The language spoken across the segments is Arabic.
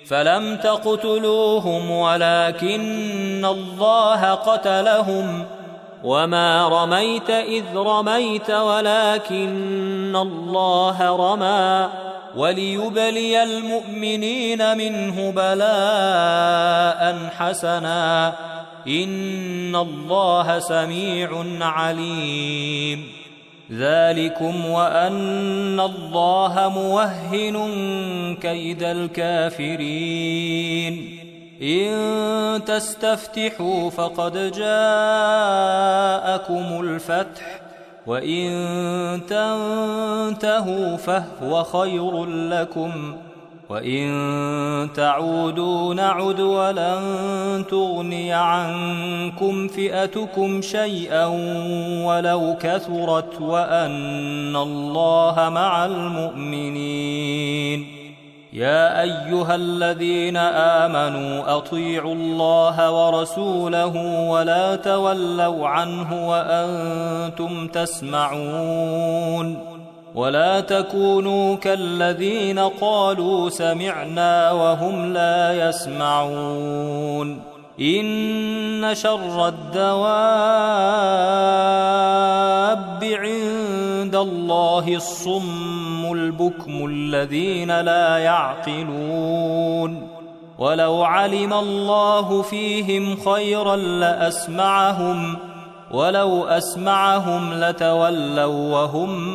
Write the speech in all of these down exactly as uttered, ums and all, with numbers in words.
فلم تقتلوهم ولكن الله قتلهم وما رميت إذ رميت ولكن الله رمى وليبلي المؤمنين منه بلاء حسنا إن الله سميع عليم ذلكم وأن الله موهن كيد الكافرين إن تستفتحوا فقد جاءكم الفتح وإن تنتهوا فهو خير لكم وإن تعودوا نعد ولن تغني عنكم فئتكم شيئا ولو كثرت وأن الله مع المؤمنين يا أيها الذين آمنوا أطيعوا الله ورسوله ولا تولوا عنه وأنتم تسمعون ولا تكونوا كالذين قالوا سمعنا وهم لا يسمعون إن شر الدواب عند الله الصم البكم الذين لا يعقلون ولو علم الله فيهم خيرا لأسمعهم ولو أسمعهم لتولوا وهم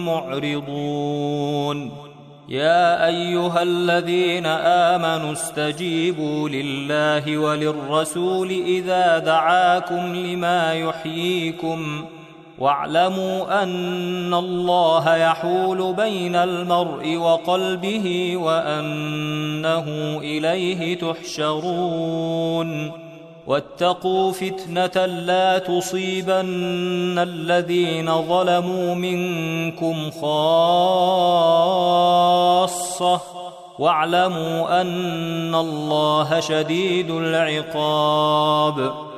معرضون يا أيها الذين آمنوا استجيبوا لله وللرسول إذا دعاكم لما يحييكم واعلموا أن الله يحول بين المرء وقلبه وأنه إليه تحشرون واتقوا فتنة لا تصيبن الذين ظلموا منكم خاصة واعلموا أن الله شديد العقاب